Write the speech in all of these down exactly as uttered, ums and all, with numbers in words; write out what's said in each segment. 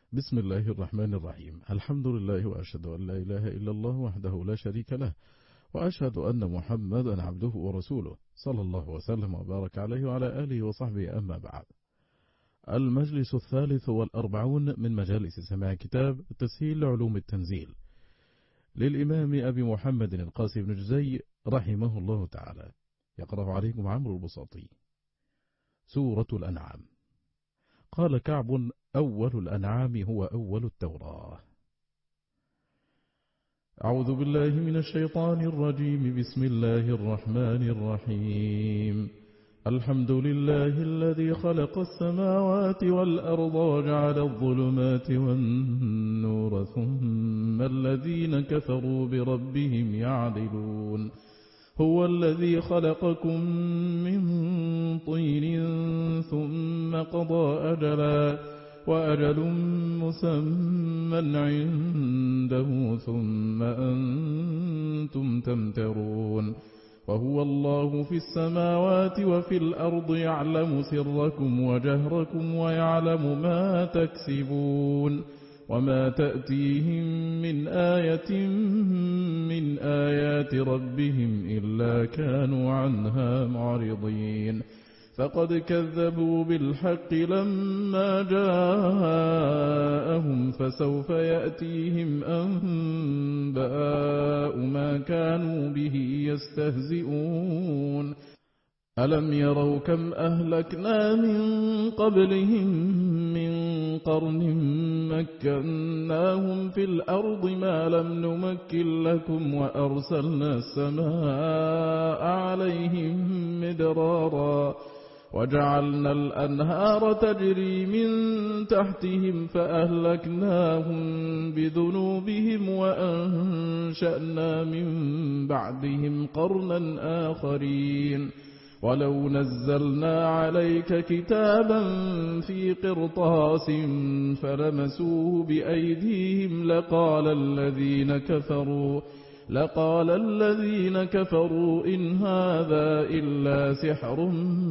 بسم الله الرحمن الرحيم. الحمد لله وأشهد أن لا إله إلا الله وحده لا شريك له، وأشهد أن محمدا عبده ورسوله صلى الله وسلم وبارك عليه وعلى آله وصحبه، أما بعد. المجلس الثالث والأربعون من مجالس سماع كتاب تسهيل علوم التنزيل للإمام أبي محمد القاسم بن جزي رحمه الله تعالى. يقرأ عليكم عمرو البساطي. سورة الأنعام. قال كعب: أول الأنعام هو أول التوراة. أعوذ بالله من الشيطان الرجيم. بسم الله الرحمن الرحيم. الحمد لله الذي خلق السماوات والأرض وجعل الظلمات والنور ثم الذين كفروا بربهم يعدلون. هو الذي خلقكم من طين ثم قضى أجلا وأجل مسمى عنده ثم أنتم تمترون. وهو الله في السماوات وفي الأرض يعلم سركم وجهركم ويعلم ما تكسبون. وما تأتيهم من آية من آيات ربهم إلا كانوا عنها معرضين. فقد كذبوا بالحق لما جاءهم فسوف يأتيهم أنباء ما كانوا به يستهزئون. ألم يروا كم أهلكنا من قبلهم من قرن مكناهم في الأرض ما لم نمكن لكم وأرسلنا السماء عليهم مدرارا وجعلنا الأنهار تجري من تحتهم فأهلكناهم بذنوبهم وأنشأنا من بعدهم قرنا آخرين. ولو نزلنا عليك كتابا في قرطاس فلمسوه بأيديهم لقال الذين كفروا لقال الذين كفروا إن هذا إلا سحر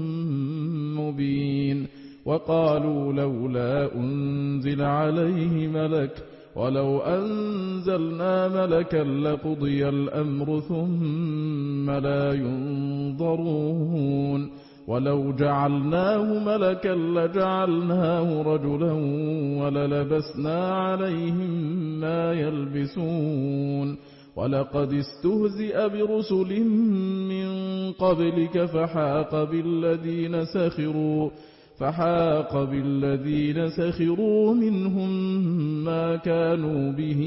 مبين. وقالوا لولا أنزل عليه ملك ولو أنزلنا ملكا لقضي الأمر ثم لا ينظرون. ولو جعلناه ملكا لجعلناه رجلا وللبسنا عليهم ما يلبسون. ولقد استهزئ برسل من قبلك فحاق بالذين سخروا فحاق بالذين سخروا منهم ما كانوا به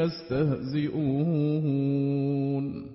يستهزئون.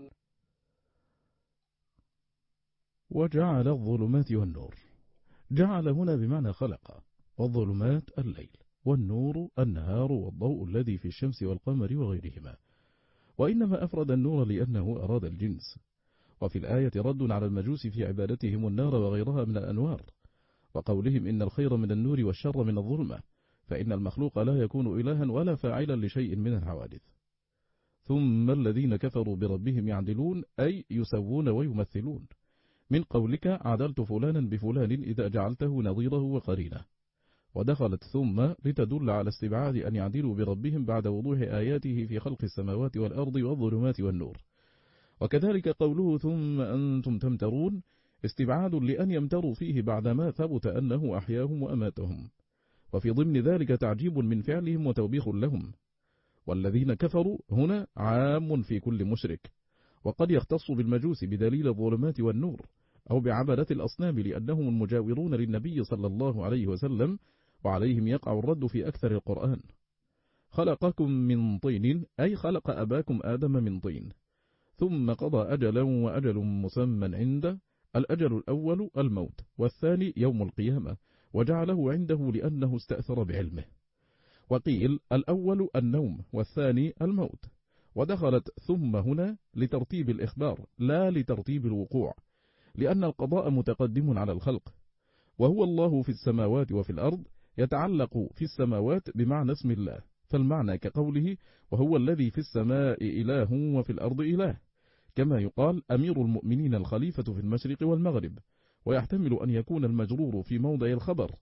وجعل الظلمات والنور. جعل هنا بمعنى خلق، والظلمات الليل، والنور النهار والضوء الذي في الشمس والقمر وغيرهما. وإنما أفرد النور لأنه أراد الجنس. وفي الآية رد على المجوس في عبادتهم النار وغيرها من الأنوار، وقولهم إن الخير من النور والشر من الظلمة، فإن المخلوق لا يكون إلها ولا فاعلا لشيء من الحوادث. ثم الذين كفروا بربهم يعدلون، أي يسوون ويمثلون. من قولك عدلت فلانا بفلان إذا جعلته نظيره وقرينه. ودخلت ثم لتدل على استبعاد أن يعدلوا بربهم بعد وضوح آياته في خلق السماوات والأرض والظلمات والنور. وكذلك قوله ثم أنتم تمترون استبعاد لأن يمتروا فيه بعدما ثبت أنه أحياهم وأماتهم. وفي ضمن ذلك تعجيب من فعلهم وتوبيخ لهم. والذين كفروا هنا عام في كل مشرك، وقد يختص بالمجوس بدليل الظلمات والنور، أو بعبدة الأصنام لأنهم المجاورون للنبي صلى الله عليه وسلم، وعليهم يقع الرد في أكثر القرآن. خلقكم من طين، أي خلق أباكم آدم من طين، ثم قضى أجلا وأجل مسمى عنده. الأجل الأول الموت، والثاني يوم القيامة، وجعله عنده لأنه استأثر بعلمه. وقيل الأول النوم والثاني الموت. ودخلت ثم هنا لترتيب الإخبار لا لترتيب الوقوع، لأن القضاء متقدم على الخلق. وهو الله في السماوات وفي الأرض يتعلق في السماوات بمعنى اسم الله، فالمعنى كقوله وهو الذي في السماء إله وفي الأرض إله، كما يقال أمير المؤمنين الخليفة في المشرق والمغرب. ويحتمل أن يكون المجرور في موضع الخبر،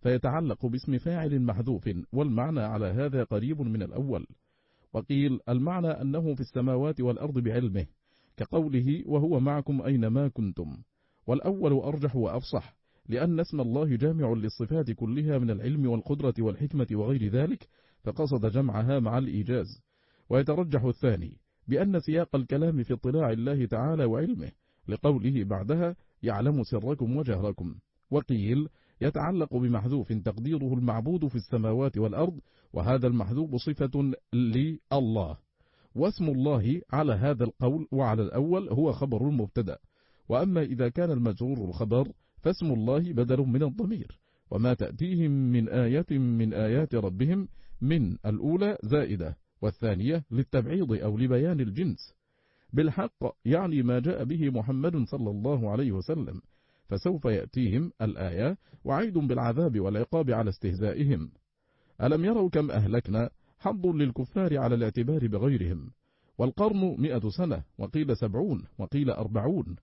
فيتعلق باسم فاعل محذوف، والمعنى على هذا قريب من الأول. وقيل المعنى أنه في السماوات والأرض بعلمه، كقوله وهو معكم أينما كنتم، والأول أرجح وأفصح، لأن اسم الله جامع للصفات كلها من العلم والقدرة والحكمة وغير ذلك، فقصد جمعها مع الإيجاز. ويترجح الثاني بأن سياق الكلام في اطلاع الله تعالى وعلمه، لقوله بعدها يعلم سركم وجهركم. وقيل يتعلق بمحذوف تقديره المعبود في السماوات والأرض، وهذا المحذوف صفة لله، واسم الله على هذا القول وعلى الأول هو خبر المبتدأ. وأما إذا كان المجرور الخبر فاسم الله بدل من الضمير، وما تأتيهم من آية من آيات ربهم من الأولى زائدة، والثانية للتبعيض أو لبيان الجنس. بالحق يعني ما جاء به محمد صلى الله عليه وسلم، فسوف يأتيهم الآية وعيد بالعذاب والعقاب على استهزائهم. ألم يروا كم أهلكنا؟ حظ للكفار على الاعتبار بغيرهم. والقرن مئة سنة، وقيل سبعون، وقيل أربعون.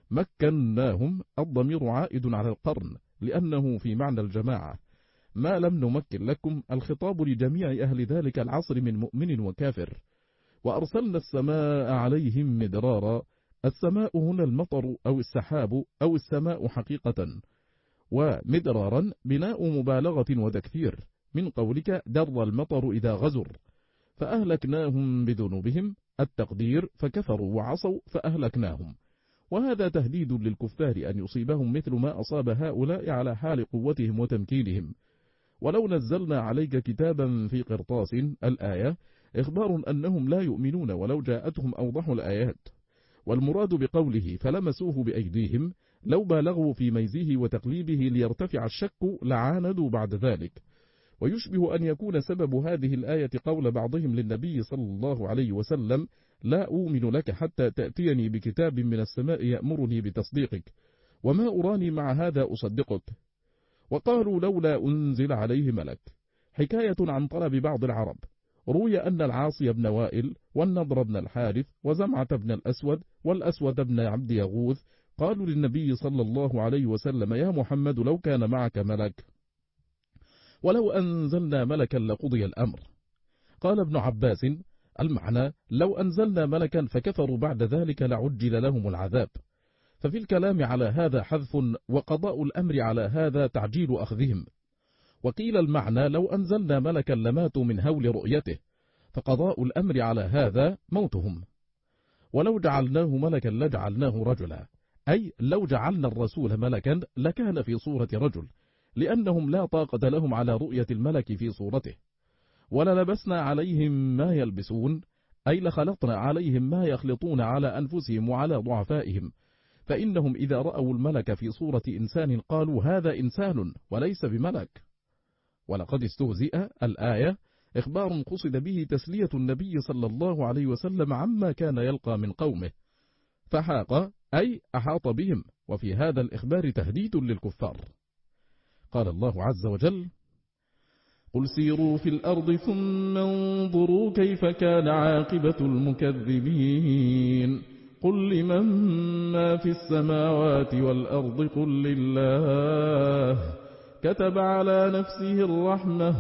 مكناهم، الضمير عائد على القرن لأنه في معنى الجماعة. ما لم نمكن لكم، الخطاب لجميع أهل ذلك العصر من مؤمن وكافر. وأرسلنا السماء عليهم مدرارا، السماء هنا المطر أو السحاب أو السماء حقيقة، ومدرارا بناء مبالغة وتكثير، من قولك در المطر إذا غزر. فأهلكناهم بذنوبهم، التقدير فكفروا وعصوا فأهلكناهم. وهذا تهديد للكفار أن يصيبهم مثل ما أصاب هؤلاء على حال قوتهم وتمكينهم. ولو نزلنا عليك كتابا في قرطاس، الآية إخبار أنهم لا يؤمنون ولو جاءتهم أوضح الآيات. والمراد بقوله فلمسوه بأيديهم لو بالغوا في ميزه وتقليبه ليرتفع الشك لعاندوا بعد ذلك. ويشبه أن يكون سبب هذه الآية قول بعضهم للنبي صلى الله عليه وسلم لا أؤمن لك حتى تأتيني بكتاب من السماء يأمرني بتصديقك، وما أراني مع هذا أصدقك. وقالوا لولا أنزل عليه ملك، حكاية عن طلب بعض العرب. روي أن العاصي بن وائل والنضر بن الحارث وزمعة بن الأسود والأسود بن عبد يغوث قالوا للنبي صلى الله عليه وسلم يا محمد لو كان معك ملك، ولو أنزلنا ملكا لقضي الأمر. قال ابن عباس المعنى لو أنزلنا ملكا فكفروا بعد ذلك لعجل لهم العذاب. ففي الكلام على هذا حذف، وقضاء الأمر على هذا تعجيل أخذهم. وقيل المعنى لو أنزلنا ملكا لماتوا من هول رؤيته، فقضاء الأمر على هذا موتهم. ولو جعلناه ملكا لجعلناه رجلا، أي لو جعلنا الرسول ملكا لكان في صورة رجل، لأنهم لا طاقة لهم على رؤية الملك في صورته. وللبسنا عليهم ما يلبسون، أي لخلطنا عليهم ما يخلطون على أنفسهم وعلى ضعفائهم، فإنهم إذا رأوا الملك في صورة إنسان قالوا هذا إنسان وليس بملك. ولقد استهزئ الآية إخبار قصد به تسلية النبي صلى الله عليه وسلم عما كان يلقى من قومه، فحاق أي أحاط بهم، وفي هذا الإخبار تهديد للكفار. قال الله عز وجل قل سيروا في الأرض ثم انظروا كيف كان عاقبة المكذبين. قل لمن ما في السماوات والأرض قل لله كتب على نفسه الرحمة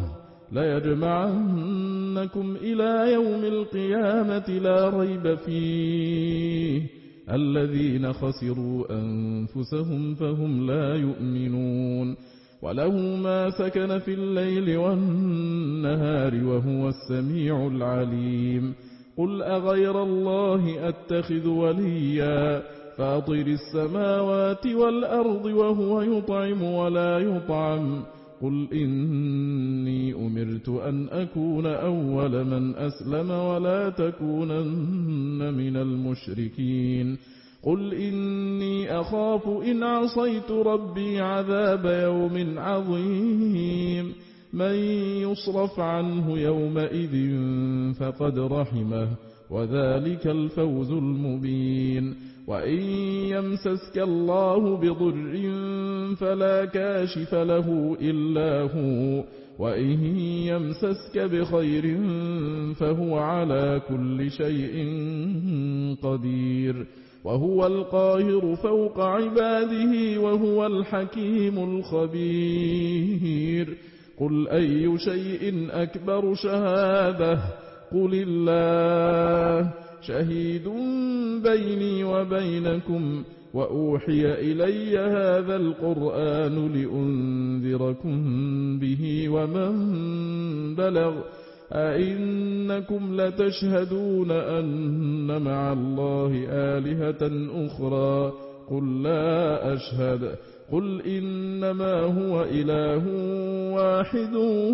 ليجمعنكم إلى يوم القيامة لا ريب فيه الذين خسروا أنفسهم فهم لا يؤمنون. وله ما سكن في الليل والنهار وهو السميع العليم. قل أغير الله أتخذ وليا فاطر السماوات والأرض وهو يطعم ولا يطعم. قل إني أمرت أن أكون أول من أسلم ولا تكونن من المشركين. قل إني أخاف إن عصيت ربي عذاب يوم عظيم. من يصرف عنه يومئذ فقد رحمه وذلك الفوز المبين. وإن يمسسك الله بضر فلا كاشف له إلا هو وإن يمسسك بخير فهو على كل شيء قدير. وهو القاهر فوق عباده وهو الحكيم الخبير. قل أي شيء أكبر شهادة قل الله شهيد بيني وبينكم وأوحي إلي هذا القرآن لأنذركم به ومن بلغ أئنكم لتشهدون أن مع الله آلهة أخرى قل لا أشهد قل إنما هو إله واحد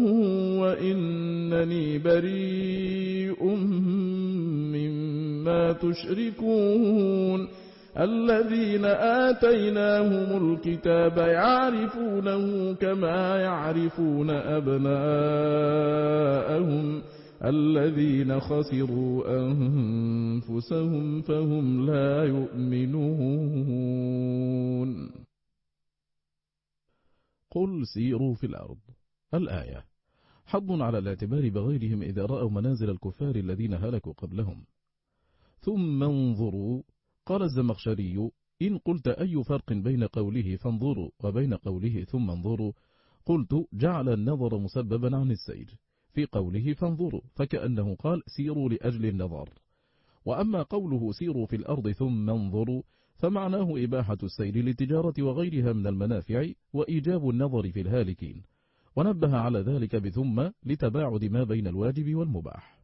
وإنني بريء مما تشركون. الذين آتيناهم الكتاب يعرفونه كما يعرفون أبناءهم الذين خسروا أنفسهم فهم لا يؤمنون. قل سيروا في الأرض. الآية حض على الاعتبار بغيرهم إذا رأوا منازل الكفار الذين هلكوا قبلهم. ثم انظروا. قال الزمخشري إن قلت أي فرق بين قوله فانظروا وبين قوله ثم انظروا قلت جعل النظر مسببا عن السير في قوله فانظروا فكأنه قال سيروا لأجل النظر، وأما قوله سيروا في الأرض ثم انظروا فمعناه إباحة السير للتجارة وغيرها من المنافع وإيجاب النظر في الهالكين، ونبه على ذلك بثم لتباعد ما بين الواجب والمباح.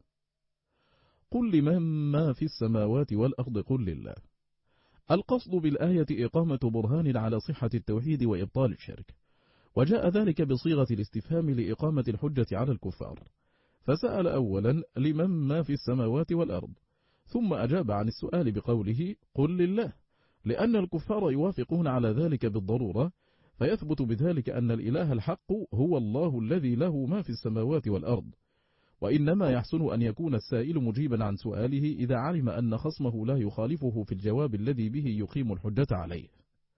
قل لمن ما في السماوات والأرض قل لله. القصد بالآية إقامة برهان على صحة التوحيد وإبطال الشرك، وجاء ذلك بصيغة الاستفهام لإقامة الحجة على الكفار، فسأل أولا لمن ما في السماوات والأرض، ثم أجاب عن السؤال بقوله قل لله، لأن الكفار يوافقون على ذلك بالضرورة، فيثبت بذلك أن الإله الحق هو الله الذي له ما في السماوات والأرض، وإنما يحسن أن يكون السائل مجيبا عن سؤاله إذا علم أن خصمه لا يخالفه في الجواب الذي به يقيم الحجة عليه.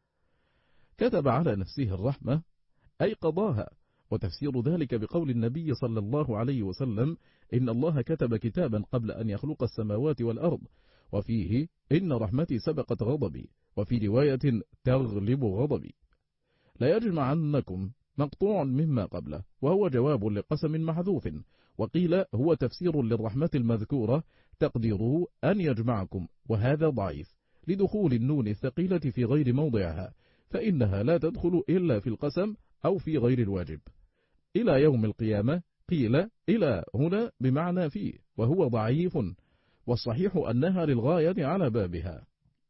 كتب على نفسه الرحمة أي قضاها، وتفسير ذلك بقول النبي صلى الله عليه وسلم إن الله كتب كتابا قبل أن يخلق السماوات والأرض، وفيه إن رحمتي سبقت غضبي، وفي رواية تغلب غضبي. لا يجمعنكم مقطوع مما قبله، وهو جواب لقسم محذوف، وقيل هو تفسير للرحمة المذكورة تقديره أن يجمعكم، وهذا ضعيف لدخول النون الثقيلة في غير موضعها، فإنها لا تدخل إلا في القسم أو في غير الواجب. إلى يوم القيامة قيل إلى هنا بمعنى فيه، وهو ضعيف، والصحيح أنها للغاية على بابها.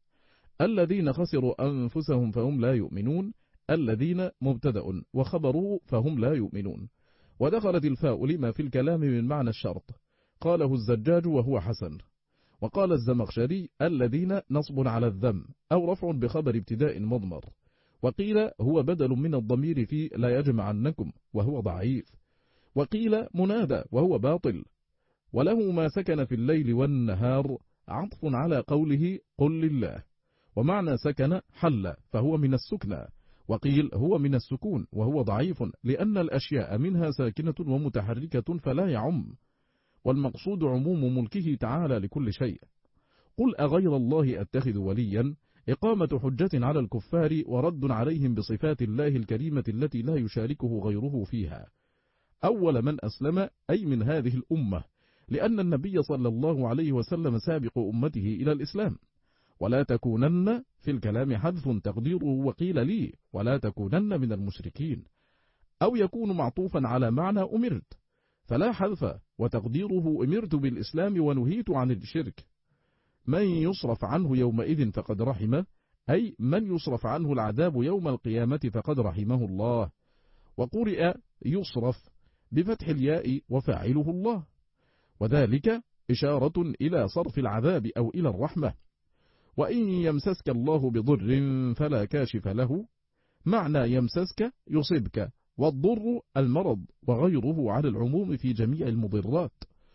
الذين خسروا أنفسهم فهم لا يؤمنون، الذين مبتدأ وخبروا فهم لا يؤمنون، ودخلت الفاء لما في الكلام من معنى الشرط، قاله الزجاج وهو حسن. وقال الزمخشري الذين نصب على الذم أو رفع بخبر ابتداء مضمر، وقيل هو بدل من الضمير في لا يجمعنكم وهو ضعيف، وقيل منادى وهو باطل، وله ما سكن في الليل والنهار عطف على قوله قل لله، ومعنى سكن حل فهو من السكنى، وقيل هو من السكون وهو ضعيف لأن الأشياء منها ساكنة ومتحركة فلا يعم، والمقصود عموم ملكه تعالى لكل شيء. قل أغير الله أتخذ وليا إقامة حجة على الكفار ورد عليهم بصفات الله الكريمة التي لا يشاركه غيره فيها. أول من أسلم أي من هذه الأمة، لأن النبي صلى الله عليه وسلم سابق أمته إلى الإسلام. ولا تكونن في الكلام حذف تقديره وقيل لي ولا تكونن من المشركين، أو يكون معطوفا على معنى أمرت، فلا حذف وتقديره أمرت بالإسلام ونهيت عن الشرك. من يصرف عنه يومئذ فقد رحمه، أي من يصرف عنه العذاب يوم القيامة فقد رحمه الله. وقرئ يصرف بفتح الياء وفاعله الله، وذلك إشارة إلى صرف العذاب أو إلى الرحمة. وإن يمسسك الله بضر فلا كاشف له، معنى يمسسك يصيبك، والضر المرض وغيره على العموم في جميع المضرات،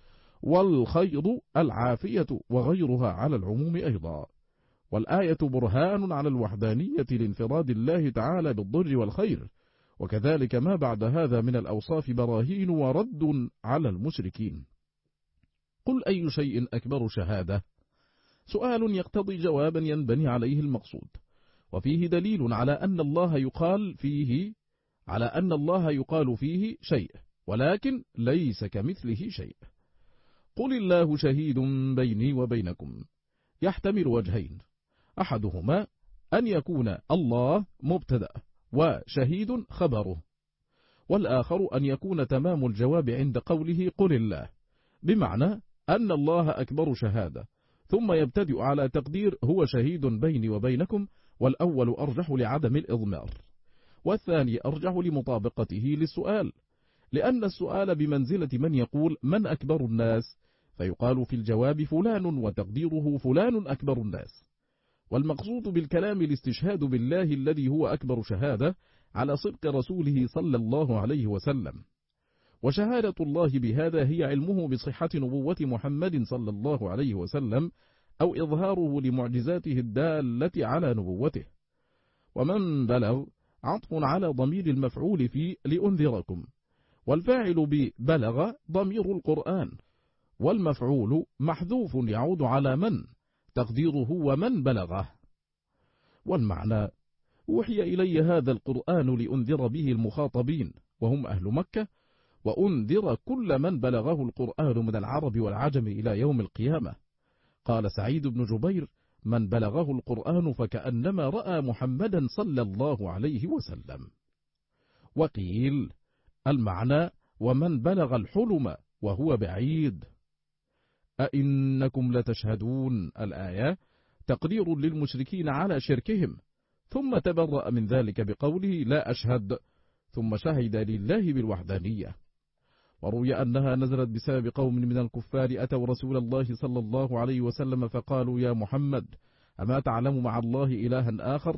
والخير العافية وغيرها على العموم أيضا. والآية برهان على الوحدانية لانفراد الله تعالى بالضر والخير، وكذلك ما بعد هذا من الأوصاف براهين ورد على المشركين. قل أي شيء أكبر شهادة. سؤال يقتضي جوابا ينبني عليه المقصود، وفيه دليل على أن الله يقال فيه على أن الله يقال فيه شيء، ولكن ليس كمثله شيء. قل الله شهيد بيني وبينكم يحتمل وجهين، أحدهما أن يكون الله مبتدأ وشهيد خبره، والآخر أن يكون تمام الجواب عند قوله قل الله، بمعنى أن الله أكبر شهادة، ثم يبتدئ على تقدير هو شهيد بيني وبينكم، والأول أرجح لعدم الإضمار، والثاني أرجح لمطابقته للسؤال، لأن السؤال بمنزلة من يقول من أكبر الناس، فيقال في الجواب فلان وتقديره فلان أكبر الناس. والمقصود بالكلام الاستشهاد بالله الذي هو أكبر شهادة على صدق رسوله صلى الله عليه وسلم، وشهادة الله بهذا هي علمه بصحة نبوة محمد صلى الله عليه وسلم، أو إظهاره لمعجزاته الدالة على نبوته. ومن بلغ عطف على ضمير المفعول في لأنذركم، والفاعل ببلغ ضمير القرآن، والمفعول محذوف يعود على من تقديره ومن بلغه. والمعنى أوحي إلي هذا القرآن لأنذر به المخاطبين وهم أهل مكة، وأنذر كل من بلغه القرآن من العرب والعجم إلى يوم القيامة. قال سعيد بن جبير من بلغه القرآن فكأنما رأى محمدا صلى الله عليه وسلم. وقيل المعنى ومن بلغ الحلم وهو بعيد. أئنكم لتشهدون الآية تقرير للمشركين على شركهم، ثم تبرأ من ذلك بقوله لا أشهد، ثم شهد لله بالوحدانية. وروي أنها نزلت بسبب قوم من الكفار أتوا رسول الله صلى الله عليه وسلم فقالوا يا محمد أما تعلم مع الله إلها آخر؟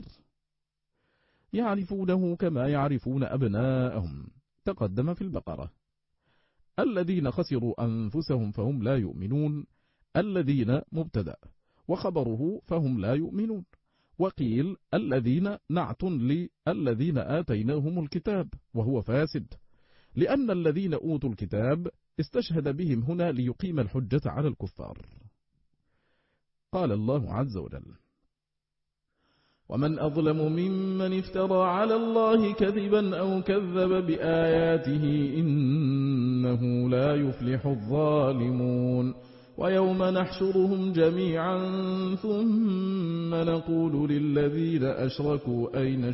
يعرفونه كما يعرفون أبناءهم، تقدم في البقرة. الذين خسروا أنفسهم فهم لا يؤمنون، الذين مبتدأ وخبره فهم لا يؤمنون. وقيل الذين نعت للذين آتيناهم الكتاب وهو فاسد، لأن الذين أوتوا الكتاب استشهد بهم هنا ليقيم الحجة على الكفار. قال الله عز وجل ومن أظلم ممن افترى على الله كذبا أو كذب بآياته إنه لا يفلح الظالمون. ويوم نحشرهم جميعا ثم نقول للذين أشركوا أين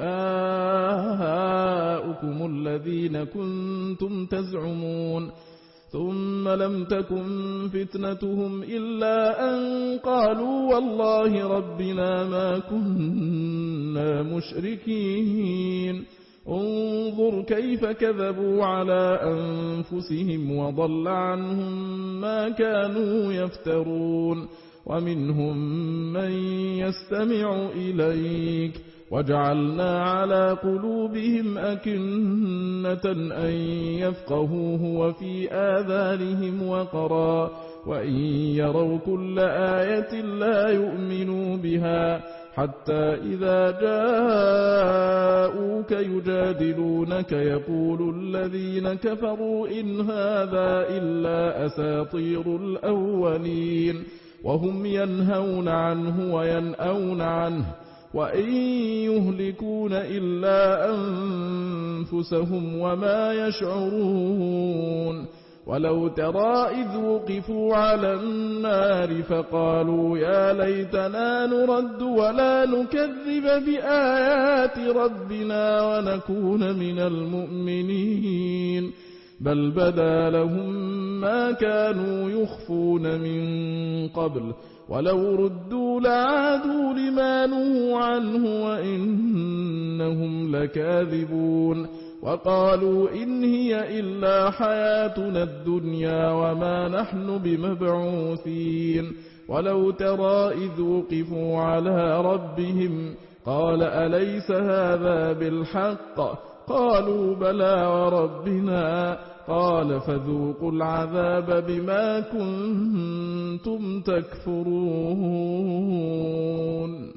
شركاؤكم الذين كنتم تزعمون ثم لم تكن فتنتهم إلا أن قالوا والله ربنا ما كنا مشركين. انظر كيف كذبوا على أنفسهم وضل عنهم ما كانوا يفترون. ومنهم من يستمع إليك وجعلنا على قلوبهم أكنة أن يفقهوه وفي آذانهم وقرا وإن يروا كل آية لا يؤمنوا بها حتى إذا جاءوك يجادلونك يقول الذين كفروا إن هذا إلا أساطير الأولين وهم ينهون عنه وينأون عنه وإن يهلكون إلا أنفسهم وما يشعرون. ولو ترى إذ وقفوا على النار فقالوا يا ليتنا نرد ولا نكذب بآيات ربنا ونكون من المؤمنين بل بدا لهم ما كانوا يخفون من قبل ولو ردوا لعادوا لما نهوا عنه وإنهم لكاذبون. وقالوا إن هي إلا حياتنا الدنيا وما نحن بمبعوثين. ولو ترى إذ وقفوا على ربهم قال أليس هذا بالحق قالوا بلى وربنا قال فذوقوا العذاب بما كنتم تكفرون.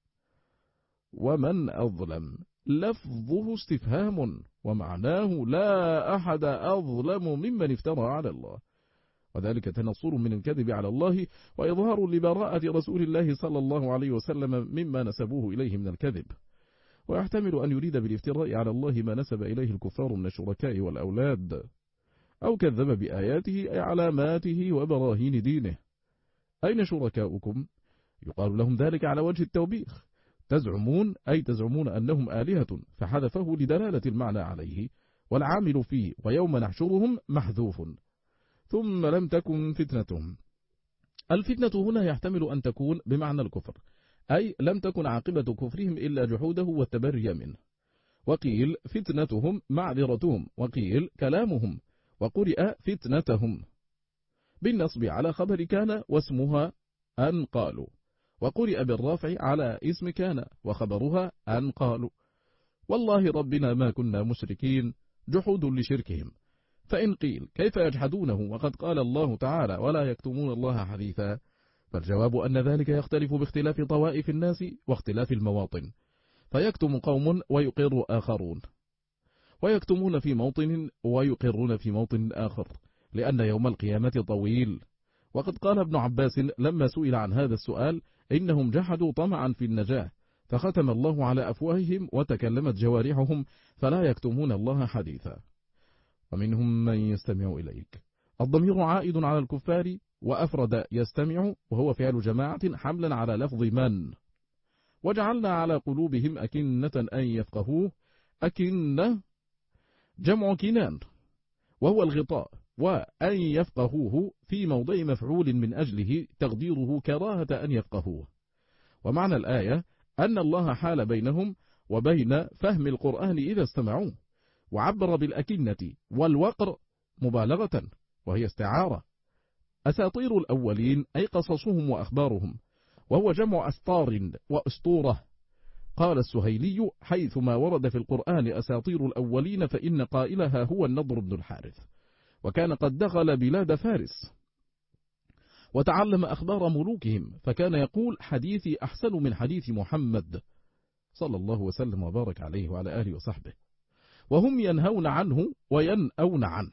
ومن أظلم لفظه استفهام ومعناه لا أحد أظلم ممن افترى على الله. وذلك تنصر من الكذب على الله وإظهار لبراءة رسول الله صلى الله عليه وسلم مما نسبوه إليه من الكذب. ويحتمل أن يريد بالافتراء على الله ما نسب إليه الكفار من الشركاء والأولاد، أو كذب بآياته أي علاماته وبراهين دينه. أين شركاؤكم؟ يقال لهم ذلك على وجه التوبيخ. تزعمون أي تزعمون أنهم آلهة، فحذفه لدلالة المعنى عليه، والعامل فيه ويوم نحشرهم محذوف. ثم لم تكن فتنتهم. الفتنة هنا يحتمل أن تكون بمعنى الكفر، أي لم تكن عاقبة كفرهم إلا جحوده والتبري منه. وقيل فتنتهم معذرتهم، وقيل كلامهم، وقرئ فتنتهم بالنصب على خبر كان واسمها أن قالوا، وقرئ بالرافع على اسم كان وخبرها أن قالوا. والله ربنا ما كنا مشركين، جحود لشركهم. فإن قيل كيف يجحدونه وقد قال الله تعالى ولا يكتمون الله حديثا، فالجواب أن ذلك يختلف باختلاف طوائف الناس واختلاف المواطن، فيكتم قوم ويقر آخرون، ويكتمون في موطن ويقرون في موطن آخر، لأن يوم القيامة طويل. وقد قال ابن عباس لما سئل عن هذا السؤال إنهم جحدوا طمعا في النجاة، فختم الله على أفواههم وتكلمت جوارحهم فلا يكتمون الله حديثا. ومنهم من يستمع إليك. الضمير عائد على الكفار، وأفرد يستمع وهو فعل جماعة حملا على لفظ من. وجعلنا على قلوبهم أكنة أن يفقهوه. أكنة جمع كنان وهو الغطاء، وأن يفقهوه في موضع مفعول من أجله تقديره كراهة أن يفقهوه. ومعنى الآية أن الله حال بينهم وبين فهم القرآن إذا استمعوه، وعبر بالأكنة والوقر مبالغة وهي استعارة. أساطير الأولين أي قصصهم وأخبارهم، وهو جمع أسطار وأسطورة. قال السهيلي حيثما ورد في القرآن أساطير الأولين فإن قائلها هو النضر بن الحارث، وكان قد دخل بلاد فارس وتعلم أخبار ملوكهم، فكان يقول حديثي أحسن من حديث محمد صلى الله وسلم وبارك عليه وعلى آله وصحبه. وهم ينهون عنه وينأون عنه.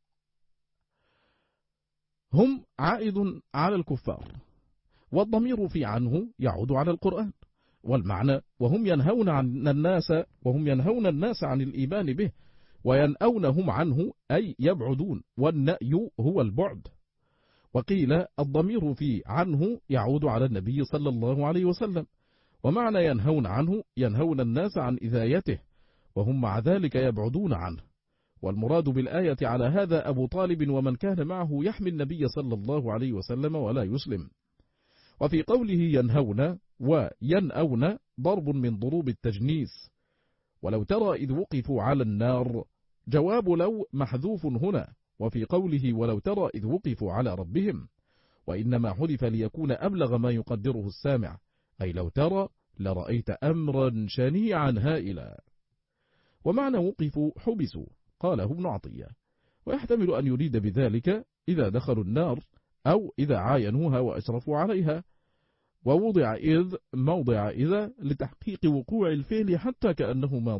هم عائد على الكفار، والضمير في عنه يعود على القرآن. والمعنى وهم ينهون عن الناس وهم ينهون الناس عن الإيمان به، وينأونهم عنه أي يبعدون، والنأي هو البعد. وقيل الضمير في عنه يعود على النبي صلى الله عليه وسلم، ومعنى ينهون عنه ينهون الناس عن إذايته، وهم مع ذلك يبعدون عنه. والمراد بالآية على هذا أبو طالب ومن كان معه يحمي النبي صلى الله عليه وسلم ولا يسلم. وفي قوله ينهون وينأون ضرب من ضروب التجنيس. ولو ترى إذ وقفوا على النار، جواب لو محذوف هنا. وفي قوله ولو ترى إذ وقفوا على ربهم، وإنما حذف ليكون أبلغ ما يقدره السامع، أي لو ترى لرأيت أمرا شنيعا هائلا. ومعنى وقفوا حبسوا، قاله ابن عطية، ويحتمل أن يريد بذلك إذا دخلوا النار أو إذا عاينوها وأشرفوا عليها. ووضع إذ موضع إذا لتحقيق وقوع الفعل حتى كأنه ماض.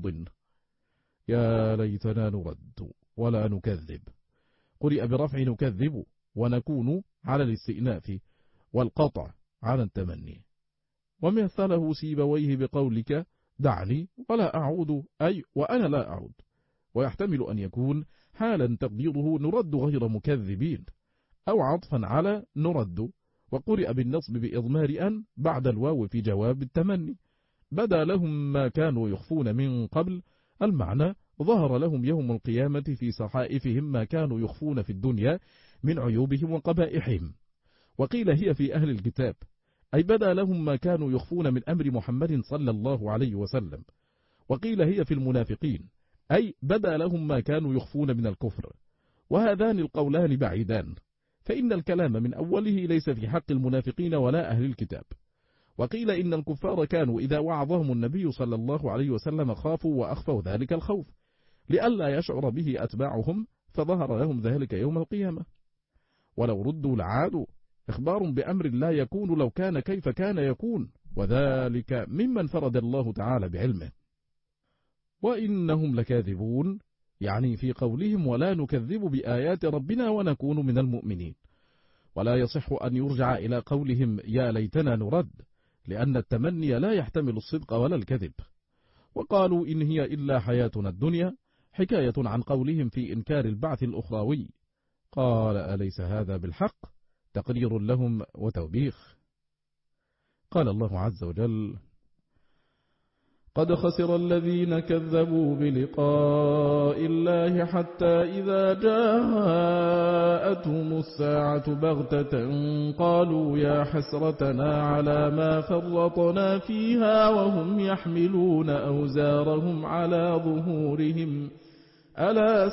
يا ليتنا نرد ولا نكذب. قرئ برفع نكذب، ونكون على الاستئناف، والقطع على التمني. ومثله سيبويه بقولك دعني ولا أعود، أي وأنا لا أعود. ويحتمل أن يكون حالا تقديره نرد غير مكذبين، أو عطفا على نرد. وقرئ بالنصب بإضمار أن بعد الواو في جواب التمني. بدا لهم ما كانوا يخفون من قبل، المعنى ظهر لهم يوم القيامة في صحائفهم ما كانوا يخفون في الدنيا من عيوبهم وقبائحهم. وقيل هي في أهل الكتاب، أي بدا لهم ما كانوا يخفون من أمر محمد صلى الله عليه وسلم. وقيل هي في المنافقين، أي بدا لهم ما كانوا يخفون من الكفر. وهذان القولان بعيدان، فإن الكلام من أوله ليس في حق المنافقين ولا أهل الكتاب. وقيل إن الكفار كانوا إذا وعظهم النبي صلى الله عليه وسلم خافوا وأخفوا ذلك الخوف لئلا يشعر به أتباعهم، فظهر لهم ذلك يوم القيامة. ولو ردوا لعادوا، إخبار بأمر لا يكون لو كان كيف كان يكون، وذلك ممن فرد الله تعالى بعلمه. وإنهم لكاذبون، يعني في قولهم ولا نكذب بآيات ربنا ونكون من المؤمنين، ولا يصح أن يرجع إلى قولهم يا ليتنا نرد، لأن التمني لا يحتمل الصدق ولا الكذب. وقالوا إن هي إلا حياتنا الدنيا، حكاية عن قولهم في إنكار البعث الأخروي. قال أليس هذا بالحق؟ تقرير لهم وتوبيخ. قال الله عز وجل: قد خسر الذين كذبوا بلقاء الله حتى إذا جاءتهم الساعة بغتة قالوا يا حسرتنا على ما فرطنا فيها وهم يحملون أوزارهم على ظهورهم ألا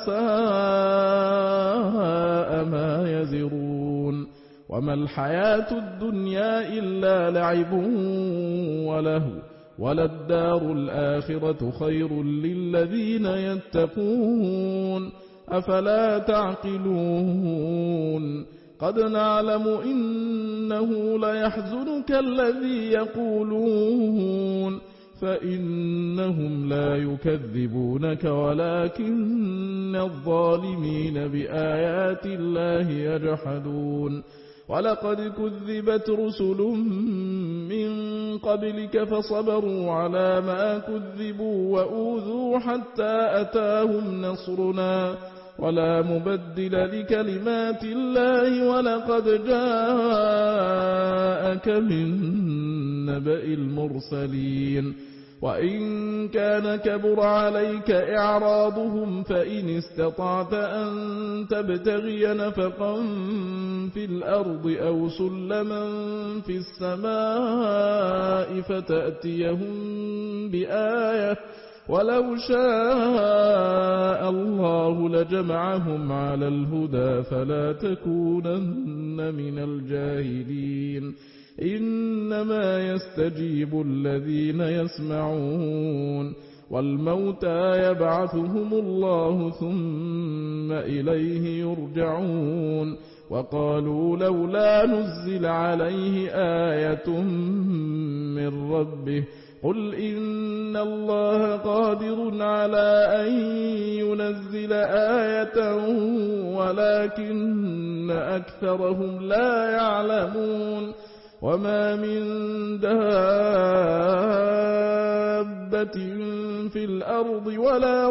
ساء ما يزرون. وما الحياة الدنيا إلا لعب وله وللدار الآخرة خير للذين يتقون أفلا تعقلون. قد نعلم إنه ليحزنك الذي يقولون فإنهم لا يكذبونك ولكن الظالمين بآيات الله يجحدون. ولقد كذبت رسل من قبلك فصبروا على ما كذبوا وأوذوا حتى أتاهم نصرنا ولا مبدل لكلمات الله ولقد جاءك من نبأ المرسلين. وإن كان كبر عليك إعراضهم فإن استطعت أن تبتغي نفقا في الأرض أو سلما في السماء فتأتيهم بآية ولو شاء الله لجمعهم على الهدى فلا تكونن من الجاهلين. إنما يستجيب الذين يسمعون والموتى يبعثهم الله ثم إليه يرجعون. وقالوا لولا نزل عليه آية من ربه قل إن الله قادر على أن ينزل آية ولكن أكثرهم لا يعلمون. وما من دابة في الأرض ولا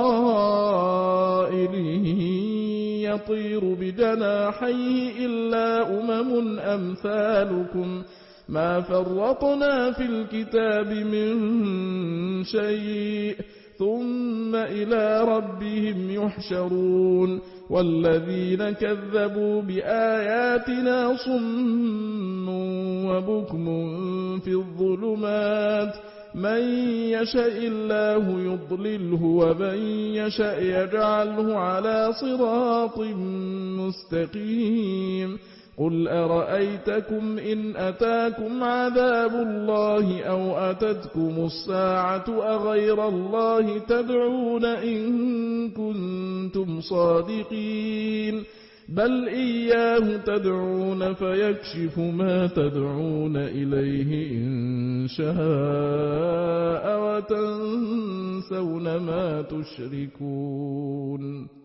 طائر يطير بجناحيه إلا أمم أمثالكم ما فرطنا في الكتاب من شيء ثم إلى ربهم يحشرون. والذين كذبوا بآياتنا صم وبكم في الظلمات من يشاء الله يضلله ومن يشاء يجعله على صراط مستقيم. قل أرأيتكم إن أتاكم عذاب الله أو أتتكم الساعة أغير الله تدعون إن كنتم صادقين بل إياه تدعون فيكشف ما تدعون إليه إن شاء وتنسون ما تشركون.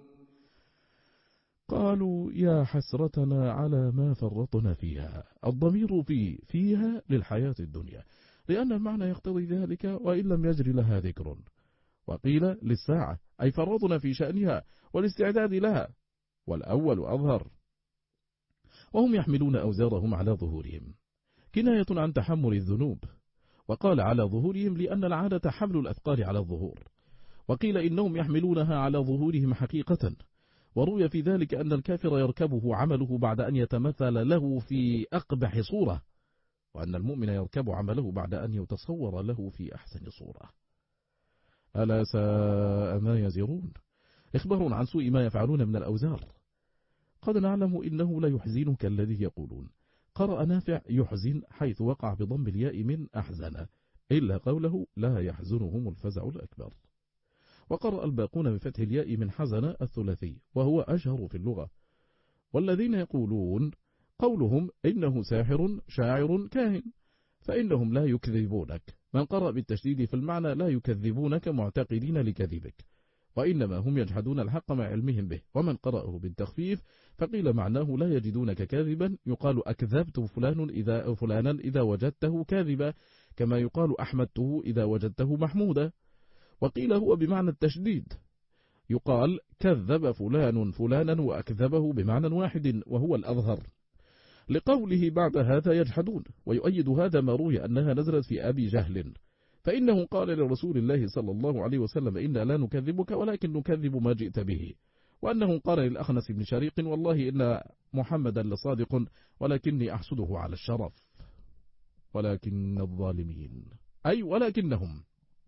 قالوا يا حسرتنا على ما فرطنا فيها. الضمير في فيها للحياة الدنيا لأن المعنى يقتضي ذلك وإن لم يجري لها ذكر. وقيل للساعة أي فرطنا في شأنها والاستعداد لها والأول أظهر. وهم يحملون أوزارهم على ظهورهم كناية عن تحمل الذنوب. وقال على ظهورهم لأن العادة حمل الأثقال على الظهور. وقيل إنهم يحملونها على ظهورهم حقيقة. وروي في ذلك أن الكافر يركبه عمله بعد أن يتمثل له في أقبح صورة وأن المؤمن يركب عمله بعد أن يتصور له في أحسن صورة. ألا ساء ما يزرون. إخبار عن سوء ما يفعلون من الأوزار. قد نعلم إنه لا يحزنك الذي يقولون. قرأ نافع يحزن حيث وقع بضم الياء من أحزن إلا قوله لا يحزنهم الفزع الأكبر. وقرأ الباقون بفتح الياء من حزن الثلاثي وهو أشهر في اللغة. والذين يقولون قولهم إنه ساحر شاعر كاهن فإنهم لا يكذبونك. من قرأ بالتشديد في المعنى لا يكذبونك معتقدين لكذبك. وإنما هم يجحدون الحق مع علمهم به. ومن قرأه بالتخفيف فقيل معناه لا يجدونك كاذبا، يقال أكذبت فلان إذا فلانا إذا وجدته كاذبا، كما يقال أحمدته إذا وجدته محمودا. وقيل هو بمعنى التشديد، يقال كذب فلان فلانا وأكذبه بمعنى واحد وهو الأظهر، لقوله بعد هذا يجحدون. ويؤيد هذا ما روي أنها نزلت في أبي جهل، فإنه قال لرسول الله صلى الله عليه وسلم إنا لا نكذبك ولكن نكذب ما جئت به. وأنه قال للأخنس بن شريق والله إن محمدا لصادق ولكني أحسده على الشرف. ولكن الظالمين أي ولكنهم.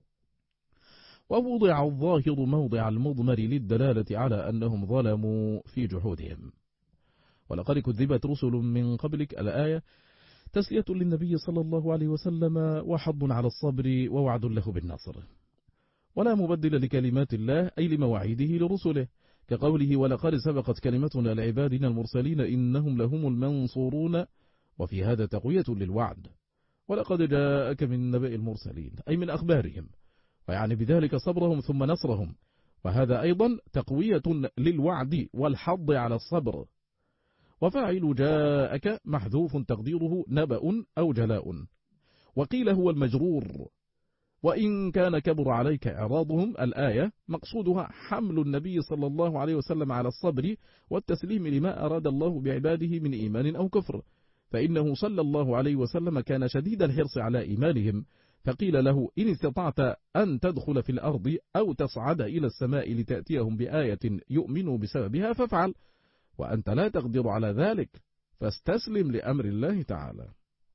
ووضع الظاهر موضع المضمر للدلالة على أنهم ظلموا في جحودهم. ولقد كذبت رسل من قبلك الآية تسلية للنبي صلى الله عليه وسلم وحض على الصبر ووعد له بالنصر. ولا مبدل لكلمات الله أي لمواعيده لرسله، كقوله ولقد سبقت كلمتنا لعبادنا المرسلين إنهم لهم المنصورون، وفي هذا تقوية للوعد. ولقد جاءك من نبأ المرسلين أي من أخبارهم، ويعني بذلك صبرهم ثم نصرهم، وهذا أيضا تقوية للوعد والحض على الصبر. وفاعل جاءك محذوف تقديره نبأ أو جلاء. وقيل هو المجرور. وإن كان كبر عليك إعراضهم الآية مقصودها حمل النبي صلى الله عليه وسلم على الصبر والتسليم لما أراد الله بعباده من إيمان أو كفر، فإنه صلى الله عليه وسلم كان شديد الحرص على إيمانهم، فقيل له إن استطعت أن تدخل في الأرض أو تصعد إلى السماء لتأتيهم بآية يؤمنوا بسببها فافعل، وأنت لا تقدر على ذلك فاستسلم لأمر الله تعالى.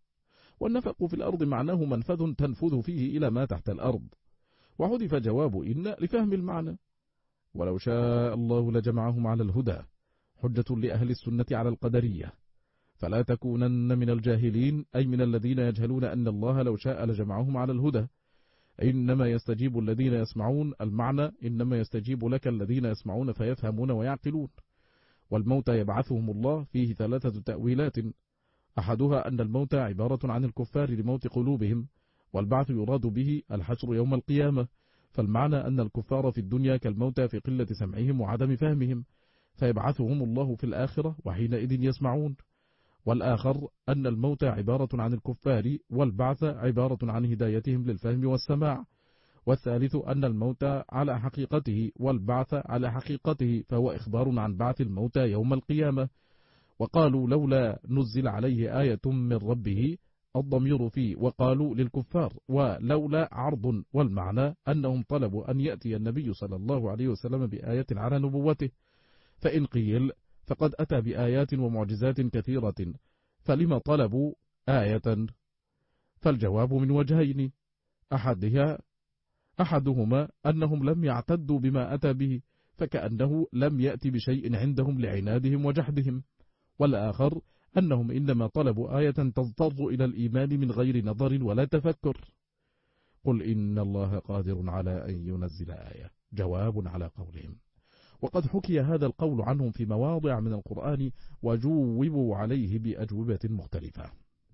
والنفق في الأرض معناه منفذ تنفذ فيه إلى ما تحت الأرض، وحذف جواب إن لفهم المعنى. ولو شاء الله لجمعهم على الهدى، حجة لأهل السنة على القدرية، فلا تكونن من الجاهلين أي من الذين يجهلون أن الله لو شاء لجمعهم على الهدى. إنما يستجيب الذين يسمعون، المعنى إنما يستجيب لك الذين يسمعون فيفهمون ويعقلون. والموت يبعثهم الله فيه ثلاثة تأويلات، أحدها أن الموت عبارة عن الكفار لموت قلوبهم، والبعث يراد به الحشر يوم القيامة، فالمعنى أن الكفار في الدنيا كالموتى في قلة سمعهم وعدم فهمهم، فيبعثهم الله في الآخرة وحينئذ يسمعون. والآخر أن الموت عبارة عن الكفار والبعث عبارة عن هدايتهم للفهم والسماع. والثالث أن الموت على حقيقته والبعث على حقيقته، فهو إخبار عن بعث الموتى يوم القيامة. وقالوا لولا نزل عليه آية من ربه، الضمير فيه وقالوا للكفار، ولولا عرض، والمعنى أنهم طلبوا أن يأتي النبي صلى الله عليه وسلم بآية على نبوته، فإن قيل فقد أتى بآيات ومعجزات كثيرة، فلما طلبوا آية؟ فالجواب من وجهين، أحدها أحدهما أنهم لم يعتدوا بما أتى به، فكأنه لم يأتي بشيء عندهم لعنادهم وجحدهم، والآخر أنهم إنما طلبوا آية تضطر إلى الإيمان من غير نظر ولا تفكر. قل إن الله قادر على أن ينزل آية، جواب على قولهم. وقد حكي هذا القول عنهم في مواضع من القرآن وجوبوا عليه بأجوبة مختلفة،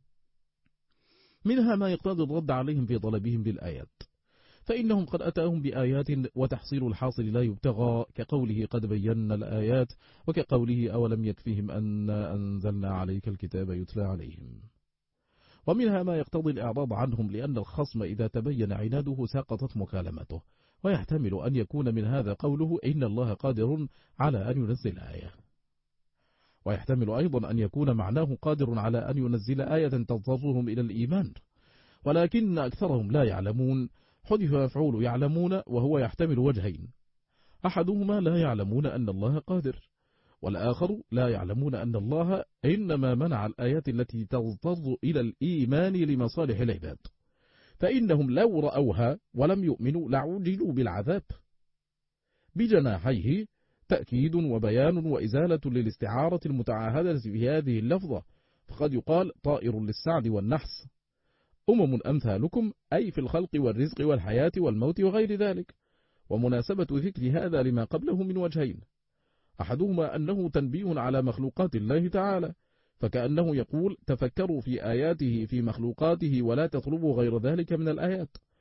منها ما يقتضي الرد عليهم في طلبهم للآيات، فإنهم قد أتاهم بآيات وتحصيل الحاصل لا يبتغى، كقوله قد بينا الآيات، وكقوله أولم يكفيهم أن أنزلنا عليك الكتاب يتلى عليهم. ومنها ما يقتضي الإعراض عنهم، لأن الخصم إذا تبين عناده سقطت مكالمته، ويحتمل أن يكون من هذا قوله إن الله قادر على أن ينزل آية، ويحتمل أيضا أن يكون معناه قادر على أن ينزل آية تضطرهم إلى الإيمان، ولكن أكثرهم لا يعلمون، حذف مفعول يعلمون، وهو يحتمل وجهين، أحدهما لا يعلمون أن الله قادر، والآخر لا يعلمون أن الله إنما منع الآيات التي تضطر إلى الإيمان لمصالح العباد، فإنهم لو رأوها ولم يؤمنوا لعوجلوا بالعذاب. بجناحيه تأكيد وبيان وإزالة للاستعارة المتعاهدة في هذه اللفظة، فقد يقال طائر للسعد والنحس، أمم أمثالكم، أي في الخلق والرزق والحياة والموت وغير ذلك. ومناسبة ذكر هذا لما قبله من وجهين، أحدهما أنه تنبيه على مخلوقات الله تعالى، فكأنه يقول تفكروا في آياته في مخلوقاته ولا تطلبوا غير ذلك من الآيات.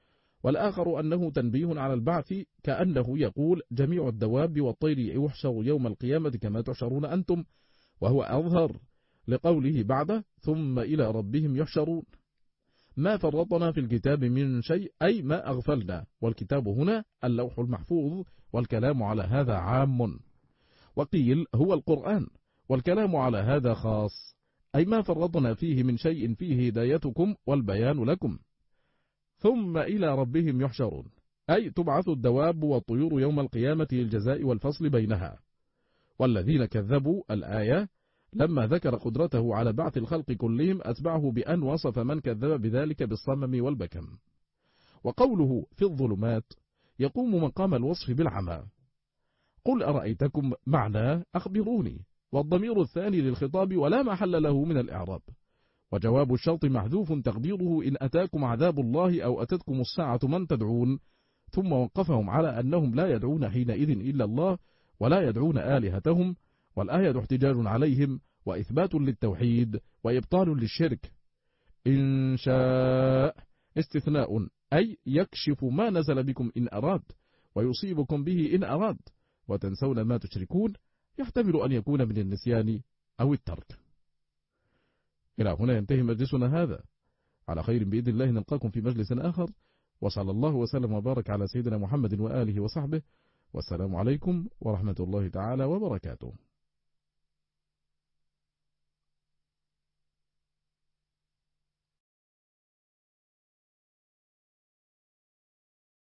والآخر أنه تنبيه على البعث، كأنه يقول جميع الدواب والطير يحشر يوم القيامة كما تحشرون أنتم، وهو أظهر لقوله بعده ثم إلى ربهم يحشرون. ما فرطنا في الكتاب من شيء، أي ما أغفلنا، والكتاب هنا اللوح المحفوظ، والكلام على هذا عام. وقيل هو القرآن، والكلام على هذا خاص، أي ما فرطنا فيه من شيء فيه هدايتكم والبيان لكم. ثم إلى ربهم يحشرون، أي تبعث الدواب والطيور يوم القيامة للجزاء والفصل بينها. والذين كذبوا الآية لما ذكر قدرته على بعث الخلق كلهم أتبعه بأن وصف من كذب بذلك بالصمم والبكم. وقوله في الظلمات يقوم مقام الوصف بالعمى. قل أرأيتكم معناه أخبروني، والضمير الثاني للخطاب ولا محل له من الإعراب، وجواب الشرط محذوف تقديره إن أتاكم عذاب الله أو أتتكم الساعة من تدعون، ثم وقفهم على أنهم لا يدعون حينئذ إلا الله ولا يدعون آلهتهم، والآية احتجاج عليهم وإثبات للتوحيد وإبطال للشرك. إن شاء استثناء، أي يكشف ما نزل بكم إن أراد، ويصيبكم به إن أراد، وتنسون ما تشركون يحتمل أن يكون من النسيان أو الترك. إلى هنا ينتهي مجلسنا هذا، على خير بإذن الله نلقاكم في مجلس آخر، وصلى الله وسلم وبارك على سيدنا محمد وآله وصحبه، والسلام عليكم ورحمة الله تعالى وبركاته.